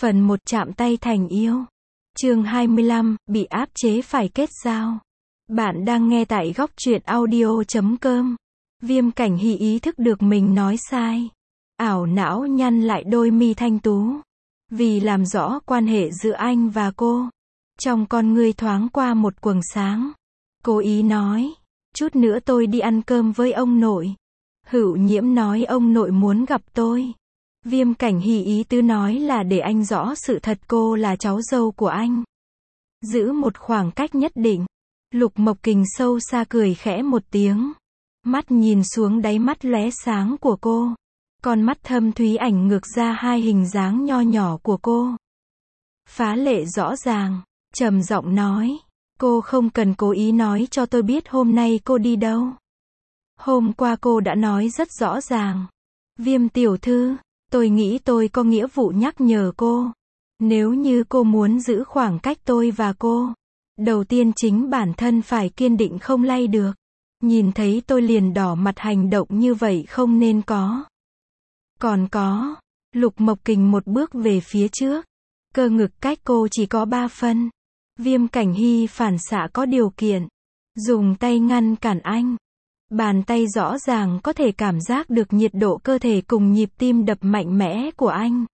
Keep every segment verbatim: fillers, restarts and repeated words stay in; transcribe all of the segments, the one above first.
Phần một chạm tay thành yêu. Chương hai mươi lăm, bị áp chế phải kết giao. Bạn đang nghe tại góc truyện audio chấm com. Viêm Cảnh Hy ý thức được mình nói sai. Ảo não nhăn lại đôi mi thanh tú. Vì làm rõ quan hệ giữa anh và cô. Trong con ngươi thoáng qua một quầng sáng. Cố ý nói, chút nữa tôi đi ăn cơm với ông nội. Hữu Nhiễm nói ông nội muốn gặp tôi. Viêm Cảnh Hy ý tứ nói là để anh rõ sự thật cô là cháu dâu của anh. Giữ một khoảng cách nhất định. Lục Mộc Kình sâu xa cười khẽ một tiếng. Mắt nhìn xuống đáy mắt lóe sáng của cô. Con mắt thâm thúy ảnh ngược ra hai hình dáng nho nhỏ của cô. Phá lệ rõ ràng, trầm giọng nói. Cô không cần cố ý nói cho tôi biết hôm nay cô đi đâu. Hôm qua cô đã nói rất rõ ràng. Viêm tiểu thư, tôi nghĩ tôi có nghĩa vụ nhắc nhở cô. Nếu như cô muốn giữ khoảng cách tôi và cô, đầu tiên chính bản thân phải kiên định không lay được. Nhìn thấy tôi liền đỏ mặt hành động như vậy không nên có. Còn có, Lục Mộc Kình một bước về phía trước. Cơ ngực cách cô chỉ có ba phân. Viêm Cảnh Hy phản xạ có điều kiện. Dùng tay ngăn cản anh. Bàn tay rõ ràng có thể cảm giác được nhiệt độ cơ thể cùng nhịp tim đập mạnh mẽ của anh.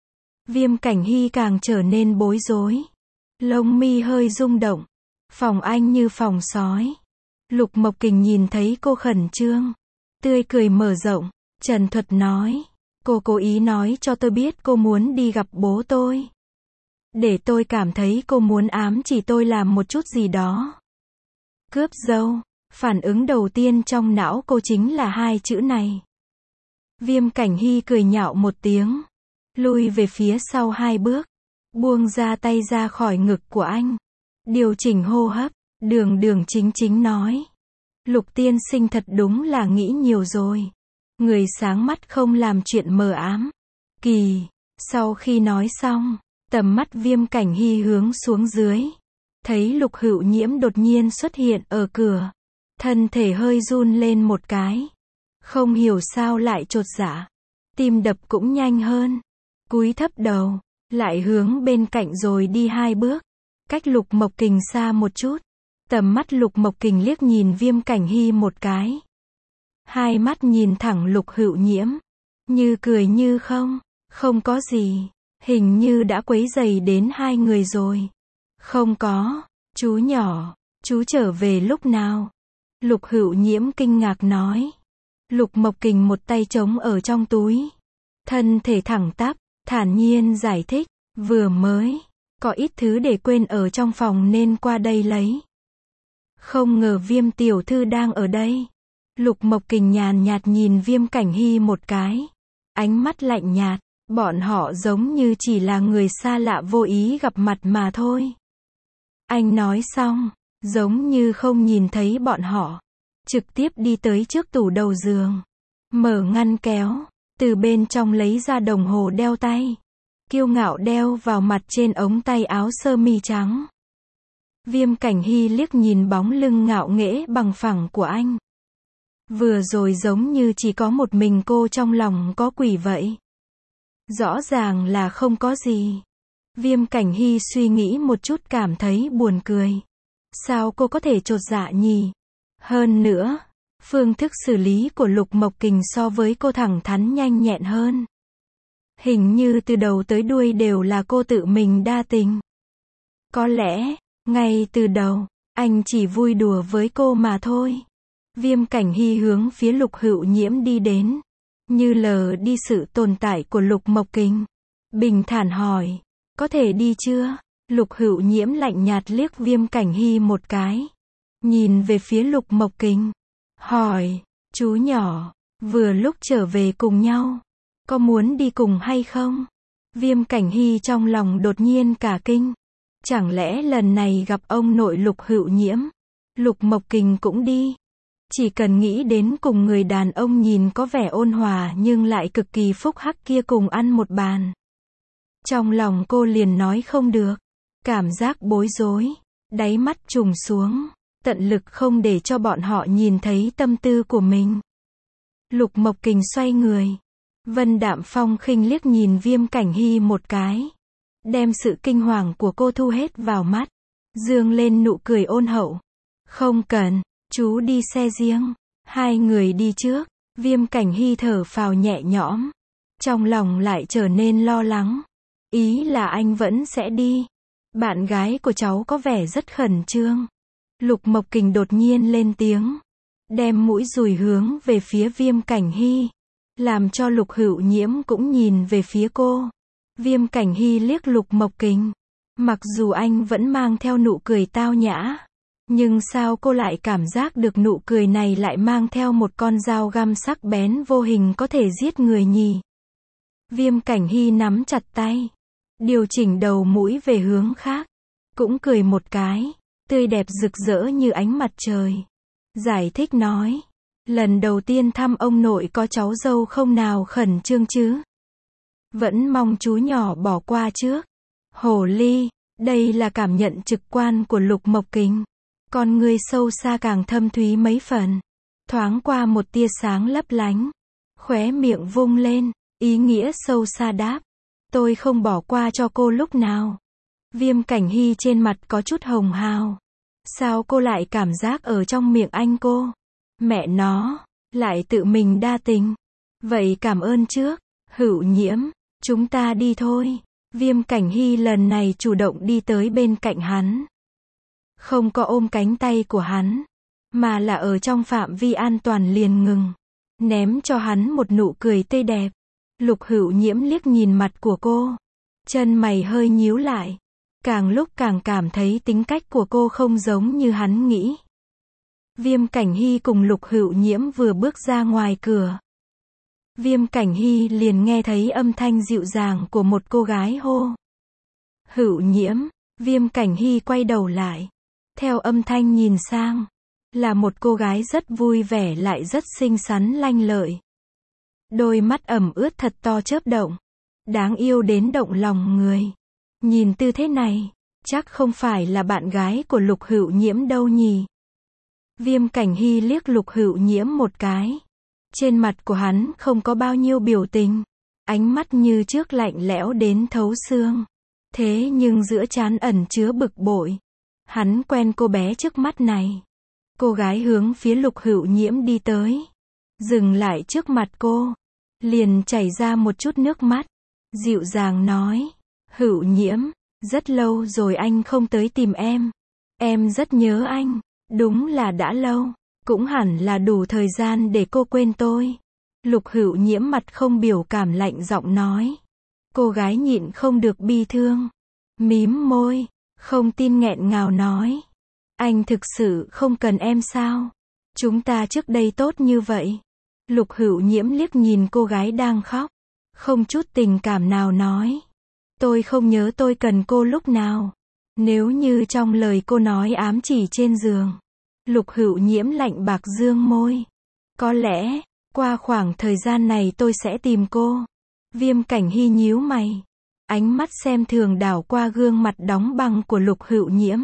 Viêm Cảnh Hy càng trở nên bối rối. Lông mi hơi rung động. Phòng anh như phòng sói. Lục Mộc Kình nhìn thấy cô khẩn trương. Tươi cười mở rộng. Trần thuật nói. Cô cố ý nói cho tôi biết cô muốn đi gặp bố tôi. Để tôi cảm thấy cô muốn ám chỉ tôi làm một chút gì đó. Cướp dâu. Phản ứng đầu tiên trong não cô chính là hai chữ này. Viêm Cảnh Hy cười nhạo một tiếng. Lui về phía sau hai bước. Buông ra tay ra khỏi ngực của anh. Điều chỉnh hô hấp. Đường đường chính chính nói. Lục tiên sinh thật đúng là nghĩ nhiều rồi. Người sáng mắt không làm chuyện mờ ám. Kỳ. Sau khi nói xong, tầm mắt Viêm Cảnh Hy hướng xuống dưới. Thấy Lục Hữu Nhiễm đột nhiên xuất hiện ở cửa. Thân thể hơi run lên một cái. Không hiểu sao lại chột dạ. Tim đập cũng nhanh hơn. Cúi thấp đầu. Lại hướng bên cạnh rồi đi hai bước. Cách Lục Mộc Kình xa một chút. Tầm mắt Lục Mộc Kình liếc nhìn Viêm Cảnh Hy một cái. Hai mắt nhìn thẳng Lục Hữu Nhiễm. Như cười như không. Không có gì. Hình như đã quấy rầy đến hai người rồi. Không có. Chú nhỏ. Chú trở về lúc nào? Lục Hữu Nhiễm kinh ngạc nói. Lục Mộc Kình một tay trống ở trong túi. Thân thể thẳng tắp, thản nhiên giải thích. Vừa mới, có ít thứ để quên ở trong phòng nên qua đây lấy. Không ngờ Viêm tiểu thư đang ở đây. Lục Mộc Kình nhàn nhạt nhìn Viêm Cảnh Hy một cái. Ánh mắt lạnh nhạt. Bọn họ giống như chỉ là người xa lạ vô ý gặp mặt mà thôi. Anh nói xong. Giống như không nhìn thấy bọn họ. Trực tiếp đi tới trước tủ đầu giường. Mở ngăn kéo. Từ bên trong lấy ra đồng hồ đeo tay. Kiêu ngạo đeo vào mặt trên ống tay áo sơ mi trắng. Viêm Cảnh Hy liếc nhìn bóng lưng ngạo nghễ bằng phẳng của anh. Vừa rồi giống như chỉ có một mình cô trong lòng có quỷ vậy. Rõ ràng là không có gì. Viêm Cảnh Hy suy nghĩ một chút cảm thấy buồn cười. Sao cô có thể chột dạ nhỉ? Hơn nữa, phương thức xử lý của Lục Mộc Kình so với cô thẳng thắn nhanh nhẹn hơn. Hình như từ đầu tới đuôi đều là cô tự mình đa tình. Có lẽ, ngay từ đầu, anh chỉ vui đùa với cô mà thôi. Viêm Cảnh Hy hướng phía Lục Hữu Nhiễm đi đến. Như lờ đi sự tồn tại của Lục Mộc Kình. Bình thản hỏi, có thể đi chưa? Lục Hữu Nhiễm lạnh nhạt liếc Viêm Cảnh Hy một cái. Nhìn về phía Lục Mộc Kình. Hỏi, chú nhỏ, vừa lúc trở về cùng nhau. Có muốn đi cùng hay không? Viêm Cảnh Hy trong lòng đột nhiên cả kinh. Chẳng lẽ lần này gặp ông nội Lục Hữu Nhiễm, Lục Mộc Kình cũng đi? Chỉ cần nghĩ đến cùng người đàn ông nhìn có vẻ ôn hòa nhưng lại cực kỳ phúc hắc kia cùng ăn một bàn. Trong lòng cô liền nói không được. Cảm giác bối rối. Đáy mắt trùng xuống. Tận lực không để cho bọn họ nhìn thấy tâm tư của mình. Lục Mộc Kình xoay người. Vân Đạm Phong khinh liếc nhìn Viêm Cảnh Hy một cái. đem sự kinh hoàng của cô thu hết vào mắt, dương lên nụ cười ôn hậu. Không cần, chú đi xe riêng. Hai người đi trước, Viêm Cảnh Hy thở phào nhẹ nhõm. Trong lòng lại trở nên lo lắng. Ý là anh vẫn sẽ đi. Bạn gái của cháu có vẻ rất khẩn trương. Lục Mộc Kình đột nhiên lên tiếng. Đem mũi dùi hướng về phía Viêm Cảnh Hy. Làm cho Lục Hữu Nhiễm cũng nhìn về phía cô. Viêm Cảnh Hy liếc Lục Mộc Kình. Mặc dù anh vẫn mang theo nụ cười tao nhã. Nhưng sao cô lại cảm giác được nụ cười này lại mang theo một con dao găm sắc bén vô hình có thể giết người nhỉ? Viêm Cảnh Hy nắm chặt tay. Điều chỉnh đầu mũi về hướng khác. Cũng cười một cái. Tươi đẹp rực rỡ như ánh mặt trời. Giải thích nói. Lần đầu tiên thăm ông nội có cháu dâu không nào khẩn trương chứ? Vẫn mong chú nhỏ bỏ qua trước. Hồ ly. Đây là cảm nhận trực quan của Lục Mộc Kình. Con ngươi sâu xa càng thâm thúy mấy phần. Thoáng qua một tia sáng lấp lánh. Khóe miệng vung lên. Ý nghĩa sâu xa đáp. Tôi không bỏ qua cho cô lúc nào. Viêm Cảnh Hy trên mặt có chút hồng hào. Sao cô lại cảm giác ở trong miệng anh cô? Mẹ nó, lại tự mình đa tình. Vậy cảm ơn trước. Hữu Nhiễm, chúng ta đi thôi. Viêm Cảnh Hy lần này chủ động đi tới bên cạnh hắn. Không có ôm cánh tay của hắn, mà là ở trong phạm vi an toàn liền ngừng. Ném cho hắn một nụ cười tươi đẹp. Lục Hữu Nhiễm liếc nhìn mặt của cô. Chân mày hơi nhíu lại. Càng lúc càng cảm thấy tính cách của cô không giống như hắn nghĩ. Viêm Cảnh Hy cùng Lục Hữu Nhiễm vừa bước ra ngoài cửa. Viêm Cảnh Hy liền nghe thấy âm thanh dịu dàng của một cô gái hô. Hữu Nhiễm. Viêm Cảnh Hy quay đầu lại. Theo âm thanh nhìn sang. Là một cô gái rất vui vẻ lại rất xinh xắn lanh lợi. Đôi mắt ẩm ướt thật to chớp động. Đáng yêu đến động lòng người. Nhìn tư thế này, chắc không phải là bạn gái của Lục Hữu Nhiễm đâu nhỉ. Viêm Cảnh Hy liếc Lục Hữu Nhiễm một cái. Trên mặt của hắn không có bao nhiêu biểu tình. Ánh mắt như trước lạnh lẽo đến thấu xương. Thế nhưng giữa trán ẩn chứa bực bội. Hắn quen cô bé trước mắt này. Cô gái hướng phía Lục Hữu Nhiễm đi tới. Dừng lại trước mặt cô. Liền chảy ra một chút nước mắt. Dịu dàng nói. Hữu Nhiễm, rất lâu rồi anh không tới tìm em. Em rất nhớ anh. Đúng là đã lâu. Cũng hẳn là đủ thời gian để cô quên tôi. Lục Hữu Nhiễm mặt không biểu cảm lạnh giọng nói. Cô gái nhịn không được bi thương. Mím môi. Không tin nghẹn ngào nói. Anh thực sự không cần em sao? Chúng ta trước đây tốt như vậy. Lục Hữu Nhiễm liếc nhìn cô gái đang khóc. Không chút tình cảm nào nói. Tôi không nhớ tôi cần cô lúc nào. Nếu như trong lời cô nói ám chỉ trên giường. Lục Hữu Nhiễm lạnh bạc dương môi. Có lẽ, qua khoảng thời gian này tôi sẽ tìm cô. Viêm Cảnh Hy nhíu mày. Ánh mắt xem thường đảo qua gương mặt đóng băng của Lục Hữu Nhiễm.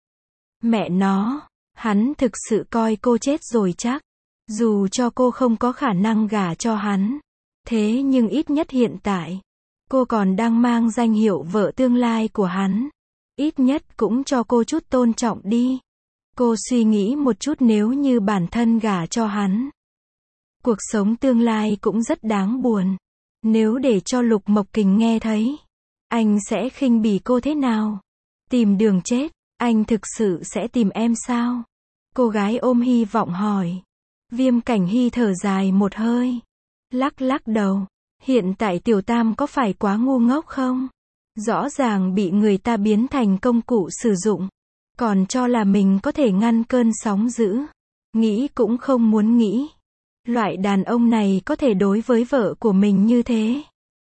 Mẹ nó, hắn thực sự coi cô chết rồi chắc. Dù cho cô không có khả năng gả cho hắn. Thế nhưng ít nhất hiện tại, cô còn đang mang danh hiệu vợ tương lai của hắn. Ít nhất cũng cho cô chút tôn trọng đi. Cô suy nghĩ một chút nếu như bản thân gả cho hắn. Cuộc sống tương lai cũng rất đáng buồn. Nếu để cho Lục Mộc Kình nghe thấy, anh sẽ khinh bỉ cô thế nào? Tìm đường chết, anh thực sự sẽ tìm em sao? Cô gái ôm hy vọng hỏi. Viêm Cảnh Hy thở dài một hơi. Lắc lắc đầu. Hiện tại Tiểu Tam có phải quá ngu ngốc không? Rõ ràng bị người ta biến thành công cụ sử dụng. Còn cho là mình có thể ngăn cơn sóng dữ. Nghĩ cũng không muốn nghĩ. Loại đàn ông này có thể đối với vợ của mình như thế.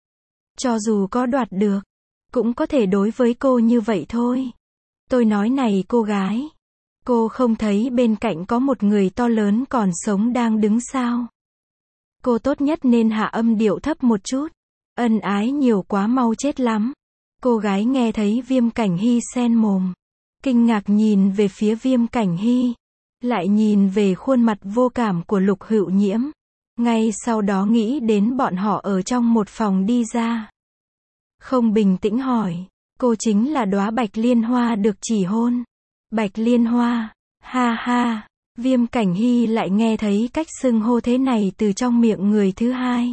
Cho dù có đoạt được, cũng có thể đối với cô như vậy thôi. Tôi nói này cô gái. Cô không thấy bên cạnh có một người to lớn còn sống đang đứng sao? Cô tốt nhất nên hạ âm điệu thấp một chút. Ân ái nhiều quá mau chết lắm. Cô gái nghe thấy Viêm Cảnh Hy sen mồm. Kinh ngạc nhìn về phía Viêm Cảnh Hy. Lại nhìn về khuôn mặt vô cảm của Lục Hữu Nhiễm. Ngay sau đó nghĩ đến bọn họ ở trong một phòng đi ra. Không bình tĩnh hỏi. Cô chính là đóa bạch liên hoa được chỉ hôn. Bạch liên hoa, ha ha. Viêm Cảnh Hy lại nghe thấy cách xưng hô thế này từ trong miệng người thứ hai.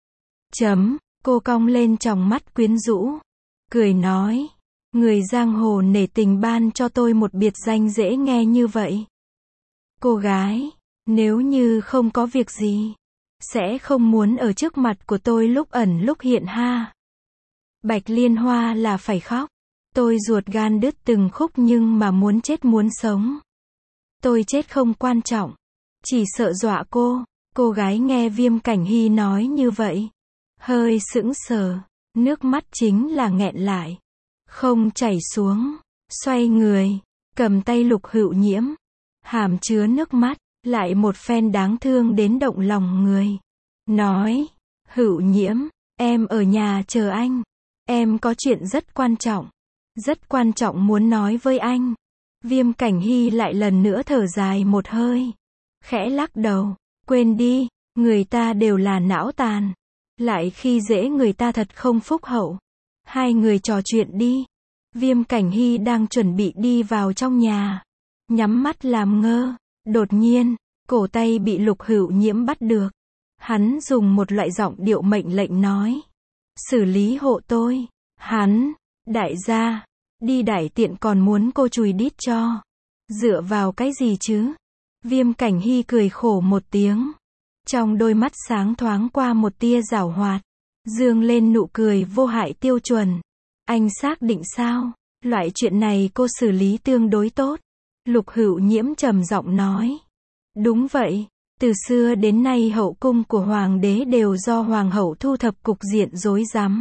Chấm, cô cong lên tròng mắt quyến rũ. Cười nói, người giang hồ nể tình ban cho tôi một biệt danh dễ nghe như vậy. Cô gái, nếu như không có việc gì, sẽ không muốn ở trước mặt của tôi lúc ẩn lúc hiện ha. Bạch liên hoa là phải khóc. Tôi ruột gan đứt từng khúc nhưng mà muốn chết muốn sống. Tôi chết không quan trọng. Chỉ sợ dọa cô. Cô gái nghe Viêm Cảnh Hy nói như vậy. Hơi sững sờ. Nước mắt chính là nghẹn lại. Không chảy xuống. Xoay người. Cầm tay Lục Hữu Nhiễm. Hàm chứa nước mắt. Lại một phen đáng thương đến động lòng người. Nói. Hữu Nhiễm. Em ở nhà chờ anh. Em có chuyện rất quan trọng. Rất quan trọng muốn nói với anh. Viêm Cảnh Hy lại lần nữa thở dài một hơi. Khẽ lắc đầu. Quên đi. Người ta đều là não tàn. Lại khi dễ người ta thật không phúc hậu. Hai người trò chuyện đi. Viêm Cảnh Hy đang chuẩn bị đi vào trong nhà. Nhắm mắt làm ngơ. Đột nhiên, cổ tay bị Lục Hữu Nhiễm bắt được. Hắn dùng một loại giọng điệu mệnh lệnh nói. Xử lý hộ tôi. Hắn, đại gia, đi đại tiện còn muốn cô chùi đít cho. Dựa vào cái gì chứ? Viêm Cảnh Hy cười khổ một tiếng. Trong đôi mắt sáng thoáng qua một tia giảo hoạt. Dương lên nụ cười vô hại tiêu chuẩn. Anh xác định sao? Loại chuyện này cô xử lý tương đối tốt. Lục Hữu Nhiễm trầm giọng nói. Đúng vậy. Từ xưa đến nay hậu cung của hoàng đế đều do hoàng hậu thu thập cục diện rối rắm.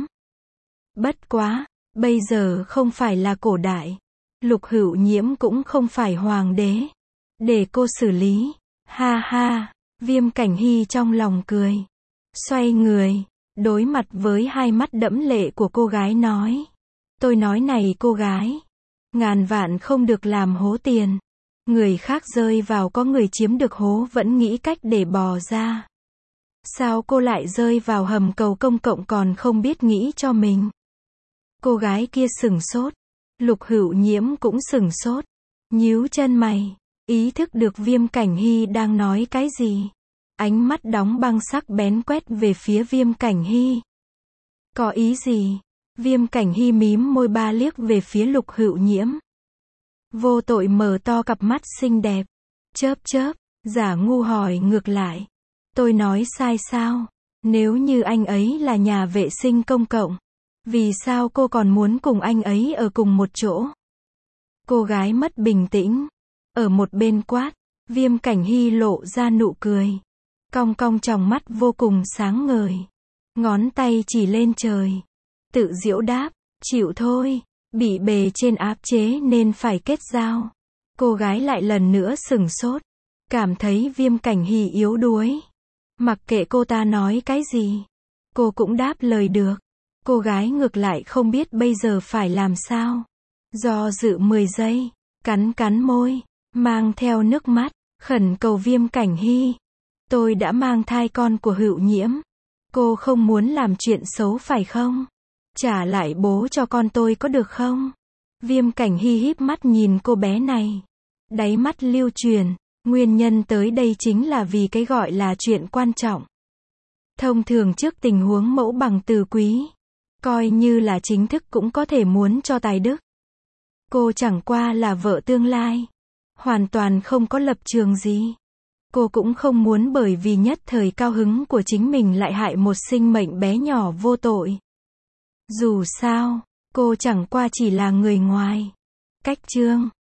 Bất quá, bây giờ không phải là cổ đại. Lục Hữu Nhiễm cũng không phải hoàng đế. Để cô xử lý. Ha ha, Viêm Cảnh Hy trong lòng cười. Xoay người, đối mặt với hai mắt đẫm lệ của cô gái nói. Tôi nói này cô gái. Ngàn vạn không được làm hố tiền. Người khác rơi vào có người chiếm được hố vẫn nghĩ cách để bò ra. Sao cô lại rơi vào hầm cầu công cộng còn không biết nghĩ cho mình? Cô gái kia sửng sốt. Lục Hữu Nhiễm cũng sửng sốt. Nhíu chân mày. Ý thức được Viêm Cảnh Hy đang nói cái gì. Ánh mắt đóng băng sắc bén quét về phía Viêm Cảnh Hy. Có ý gì? Viêm Cảnh Hy mím môi ba liếc về phía Lục Hữu Nhiễm. Vô tội mở to cặp mắt xinh đẹp. Chớp chớp, giả ngu hỏi ngược lại. Tôi nói sai sao? Nếu như anh ấy là nhà vệ sinh công cộng, vì sao cô còn muốn cùng anh ấy ở cùng một chỗ? Cô gái mất bình tĩnh. Ở một bên quát, Viêm Cảnh Hy lộ ra nụ cười. Cong cong tròng mắt vô cùng sáng ngời. Ngón tay chỉ lên trời. Tự giễu đáp, chịu thôi. Bị bề trên áp chế nên phải kết giao. Cô gái lại lần nữa sửng sốt. Cảm thấy Viêm Cảnh Hy yếu đuối. Mặc kệ cô ta nói cái gì, cô cũng đáp lời được. Cô gái ngược lại không biết bây giờ phải làm sao. Do dự mười giây, cắn cắn môi, mang theo nước mắt, khẩn cầu Viêm Cảnh Hy. Tôi đã mang thai con của Hữu Nhiễm. Cô không muốn làm chuyện xấu phải không? Trả lại bố cho con tôi có được không? Viêm Cảnh Hy híp mắt nhìn cô bé này. Đáy mắt lưu truyền, nguyên nhân tới đây chính là vì cái gọi là chuyện quan trọng. Thông thường trước tình huống mẫu bằng từ quý, coi như là chính thức cũng có thể muốn cho tài đức. Cô chẳng qua là vợ tương lai, hoàn toàn không có lập trường gì. Cô cũng không muốn bởi vì nhất thời cao hứng của chính mình lại hại một sinh mệnh bé nhỏ vô tội. Dù sao, cô chẳng qua chỉ là người ngoài. Cách chương